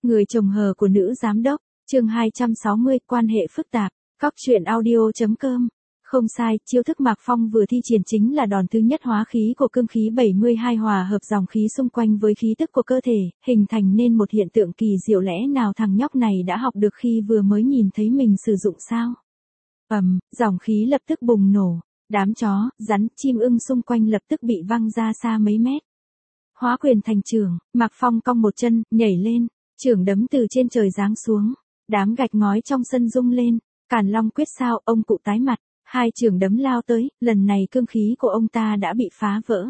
Người chồng hờ của nữ giám đốc, chương 260, quan hệ phức tạp, Cóc truyện audio.com. Không sai, chiêu thức Mạc Phong vừa thi triển chính là đòn thứ nhất hóa khí của cương khí 72 hòa hợp dòng khí xung quanh với khí tức của cơ thể, hình thành nên một hiện tượng kỳ diệu lẽ nào thằng nhóc này đã học được khi vừa mới nhìn thấy mình sử dụng sao? Dòng khí lập tức bùng nổ, đám chó, rắn, chim ưng xung quanh lập tức bị văng ra xa mấy mét. Hóa quyền thành trưởng, Mạc Phong cong một chân, nhảy lên, chưởng đấm từ trên trời giáng xuống, đám gạch ngói trong sân rung lên, Càn Long quyết sao, ông cụ tái mặt, hai chưởng đấm lao tới, lần này cương khí của ông ta đã bị phá vỡ.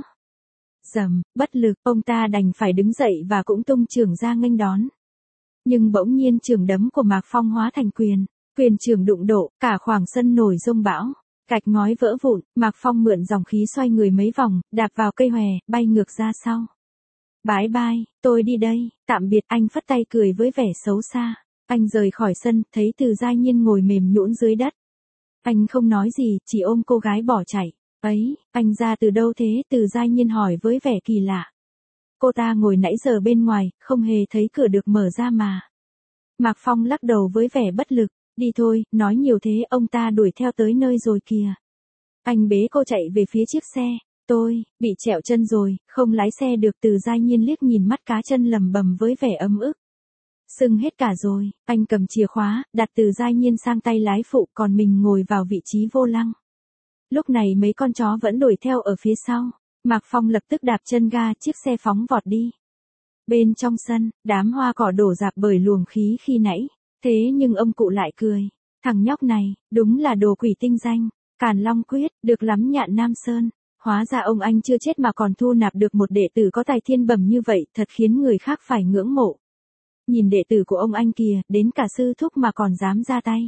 Rầm, bất lực, ông ta đành phải đứng dậy và cũng tung chưởng ra nghênh đón. Nhưng bỗng nhiên chưởng đấm của Mạc Phong hóa thành quyền chưởng đụng độ, cả khoảng sân nổi rông bão. Gạch ngói vỡ vụn, Mạc Phong mượn dòng khí xoay người mấy vòng, đạp vào cây hòe, bay ngược ra sau. Bái bai, tôi đi đây, tạm biệt, anh phất tay cười với vẻ xấu xa. Anh rời khỏi sân, thấy Từ Giai Nhiên ngồi mềm nhũn dưới đất. Anh không nói gì, chỉ ôm cô gái bỏ chạy. Ấy, anh ra từ đâu thế? Từ Giai Nhiên hỏi với vẻ kỳ lạ. Cô ta ngồi nãy giờ bên ngoài, không hề thấy cửa được mở ra mà. Mạc Phong lắc đầu với vẻ bất lực. Đi thôi, nói nhiều thế, ông ta đuổi theo tới nơi rồi kìa. Anh bế cô chạy về phía chiếc xe. Tôi, bị trẹo chân rồi, không lái xe được. Từ Giai Nhiên liếc nhìn mắt cá chân lầm bầm với vẻ ấm ức. Sưng hết cả rồi, anh cầm chìa khóa, đặt Từ Giai Nhiên sang tay lái phụ, còn mình ngồi vào vị trí vô lăng. Lúc này mấy con chó vẫn đuổi theo ở phía sau. Mạc Phong lập tức đạp chân ga, chiếc xe phóng vọt đi. Bên trong sân, đám hoa cỏ đổ rạp bởi luồng khí khi nãy. Thế nhưng ông cụ lại cười. Thằng nhóc này, đúng là đồ quỷ tinh danh. Càn Long quyết, được lắm Nhạn Nam Sơn. Hóa ra ông anh chưa chết mà còn thu nạp được một đệ tử có tài thiên bẩm như vậy, thật khiến người khác phải ngưỡng mộ. Nhìn đệ tử của ông anh kìa, đến cả sư thúc mà còn dám ra tay.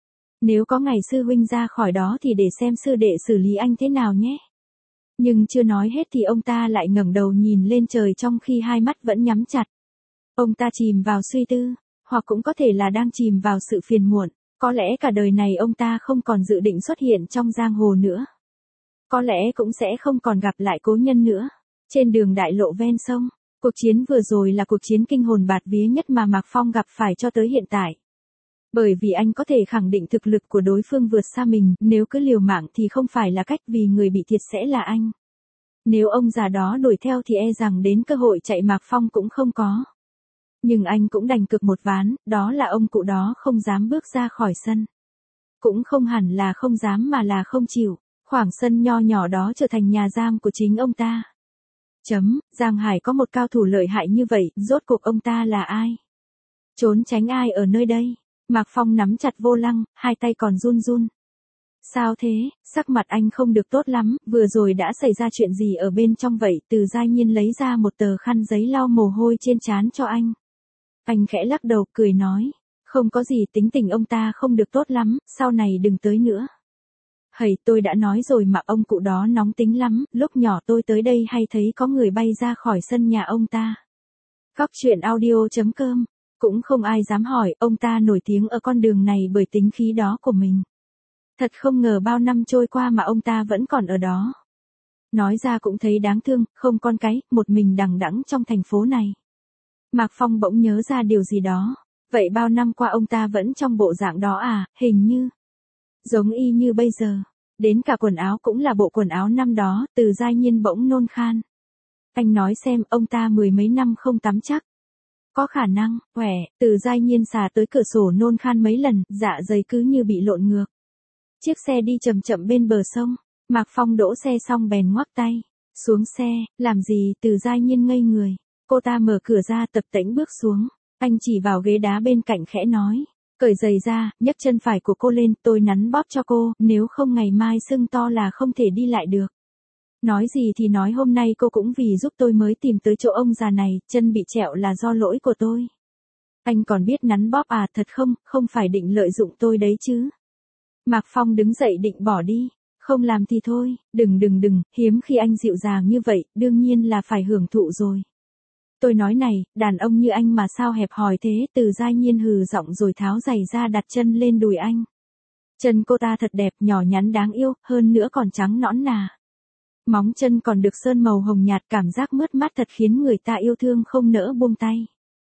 Nếu có ngày sư huynh ra khỏi đó thì để xem sư đệ xử lý anh thế nào nhé. Nhưng chưa nói hết thì ông ta lại ngẩng đầu nhìn lên trời trong khi hai mắt vẫn nhắm chặt. Ông ta chìm vào suy tư, hoặc cũng có thể là đang chìm vào sự phiền muộn. Có lẽ cả đời này ông ta không còn dự định xuất hiện trong giang hồ nữa. Có lẽ cũng sẽ không còn gặp lại cố nhân nữa. Trên đường đại lộ ven sông, cuộc chiến vừa rồi là cuộc chiến kinh hồn bạt vía nhất mà Mạc Phong gặp phải cho tới hiện tại. Bởi vì anh có thể khẳng định thực lực của đối phương vượt xa mình, nếu cứ liều mạng thì không phải là cách, vì người bị thiệt sẽ là anh. Nếu ông già đó đuổi theo thì e rằng đến cơ hội chạy Mạc Phong cũng không có. Nhưng anh cũng đành cược một ván, đó là ông cụ đó không dám bước ra khỏi sân. Cũng không hẳn là không dám mà là không chịu, khoảng sân nho nhỏ đó trở thành nhà giam của chính ông ta. Giang Hải có một cao thủ lợi hại như vậy, rốt cuộc ông ta là ai? Trốn tránh ai ở nơi đây? Mạc Phong nắm chặt vô lăng, hai tay còn run run. Sao thế, sắc mặt anh không được tốt lắm, vừa rồi đã xảy ra chuyện gì ở bên trong vậy? Từ Giai Nhiên lấy ra một tờ khăn giấy lau mồ hôi trên trán cho anh. Anh khẽ lắc đầu, cười nói. Không có gì, tính tình ông ta không được tốt lắm, sau này đừng tới nữa. Hầy, tôi đã nói rồi mà, ông cụ đó nóng tính lắm, lúc nhỏ tôi tới đây hay thấy có người bay ra khỏi sân nhà ông ta. Cóc truyện audio.com, cũng không ai dám hỏi, ông ta nổi tiếng ở con đường này bởi tính khí đó của mình. Thật không ngờ bao năm trôi qua mà ông ta vẫn còn ở đó. Nói ra cũng thấy đáng thương, không con cái, một mình đằng đẵng trong thành phố này. Mạc Phong bỗng nhớ ra điều gì đó. Vậy bao năm qua ông ta vẫn trong bộ dạng đó à? Hình như giống y như bây giờ. Đến cả quần áo cũng là bộ quần áo năm đó. Từ Giai Nhiên bỗng nôn khan. Anh nói xem, ông ta mười mấy năm không tắm chắc. Có khả năng, Từ Giai Nhiên xà tới cửa sổ nôn khan mấy lần, dạ dày cứ như bị lộn ngược. Chiếc xe đi chậm chậm bên bờ sông. Mạc Phong đỗ xe xong bèn ngoắc tay. Xuống xe, làm gì? Từ Giai Nhiên ngây người. Cô ta mở cửa ra, tập tễnh bước xuống. Anh chỉ vào ghế đá bên cạnh khẽ nói. Cởi giày ra, nhấc chân phải của cô lên, tôi nắn bóp cho cô, nếu không ngày mai sưng to là không thể đi lại được. Nói gì thì nói, hôm nay cô cũng vì giúp tôi mới tìm tới chỗ ông già này, chân bị trẹo là do lỗi của tôi. Anh còn biết nắn bóp à? Thật không, không phải định lợi dụng tôi đấy chứ. Mạc Phong đứng dậy định bỏ đi. Không làm thì thôi, đừng, hiếm khi anh dịu dàng như vậy, đương nhiên là phải hưởng thụ rồi. Tôi nói này, đàn ông như anh mà sao hẹp hòi thế? Từ Giai Nhiên hừ giọng rồi tháo giày ra đặt chân lên đùi anh. Chân cô ta thật đẹp, nhỏ nhắn đáng yêu, hơn nữa còn trắng nõn nà. Móng chân còn được sơn màu hồng nhạt, cảm giác mướt mát thật khiến người ta yêu thương không nỡ buông tay.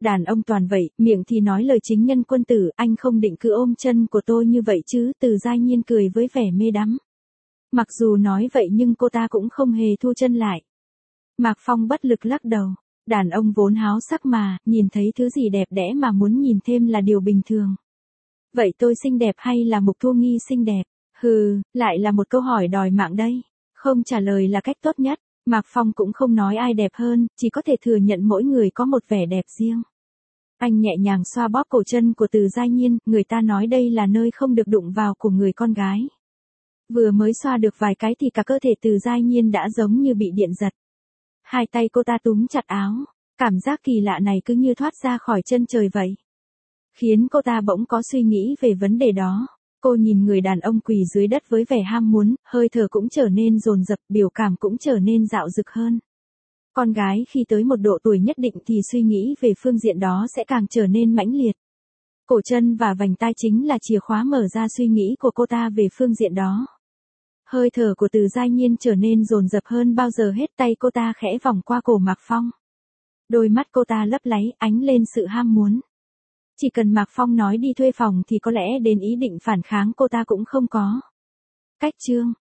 Đàn ông toàn vậy, miệng thì nói lời chính nhân quân tử, anh không định cứ ôm chân của tôi như vậy chứ, Từ Giai Nhiên cười với vẻ mê đắm. Mặc dù nói vậy nhưng cô ta cũng không hề thu chân lại. Mạc Phong bất lực lắc đầu. Đàn ông vốn háo sắc mà, nhìn thấy thứ gì đẹp đẽ mà muốn nhìn thêm là điều bình thường. Vậy tôi xinh đẹp hay là Mục Thu Nghi xinh đẹp? Hừ, lại là một câu hỏi đòi mạng đây. Không trả lời là cách tốt nhất. Mạc Phong cũng không nói ai đẹp hơn, chỉ có thể thừa nhận mỗi người có một vẻ đẹp riêng. Anh nhẹ nhàng xoa bóp cổ chân của Từ Giai Nhiên, người ta nói đây là nơi không được đụng vào của người con gái. Vừa mới xoa được vài cái thì cả cơ thể Từ Giai Nhiên đã giống như bị điện giật. Hai tay cô ta túm chặt áo, cảm giác kỳ lạ này cứ như thoát ra khỏi chân trời vậy. Khiến cô ta bỗng có suy nghĩ về vấn đề đó. Cô nhìn người đàn ông quỳ dưới đất với vẻ ham muốn, hơi thở cũng trở nên dồn dập, biểu cảm cũng trở nên dạo dực hơn. Con gái khi tới một độ tuổi nhất định thì suy nghĩ về phương diện đó sẽ càng trở nên mãnh liệt. Cổ chân và vành tai chính là chìa khóa mở ra suy nghĩ của cô ta về phương diện đó. Hơi thở của Từ Giai Nhiên trở nên dồn dập hơn bao giờ hết, tay cô ta khẽ vòng qua cổ Mạc Phong. Đôi mắt cô ta lấp láy, ánh lên sự ham muốn. Chỉ cần Mạc Phong nói đi thuê phòng thì có lẽ đến ý định phản kháng cô ta cũng không có. Cách chương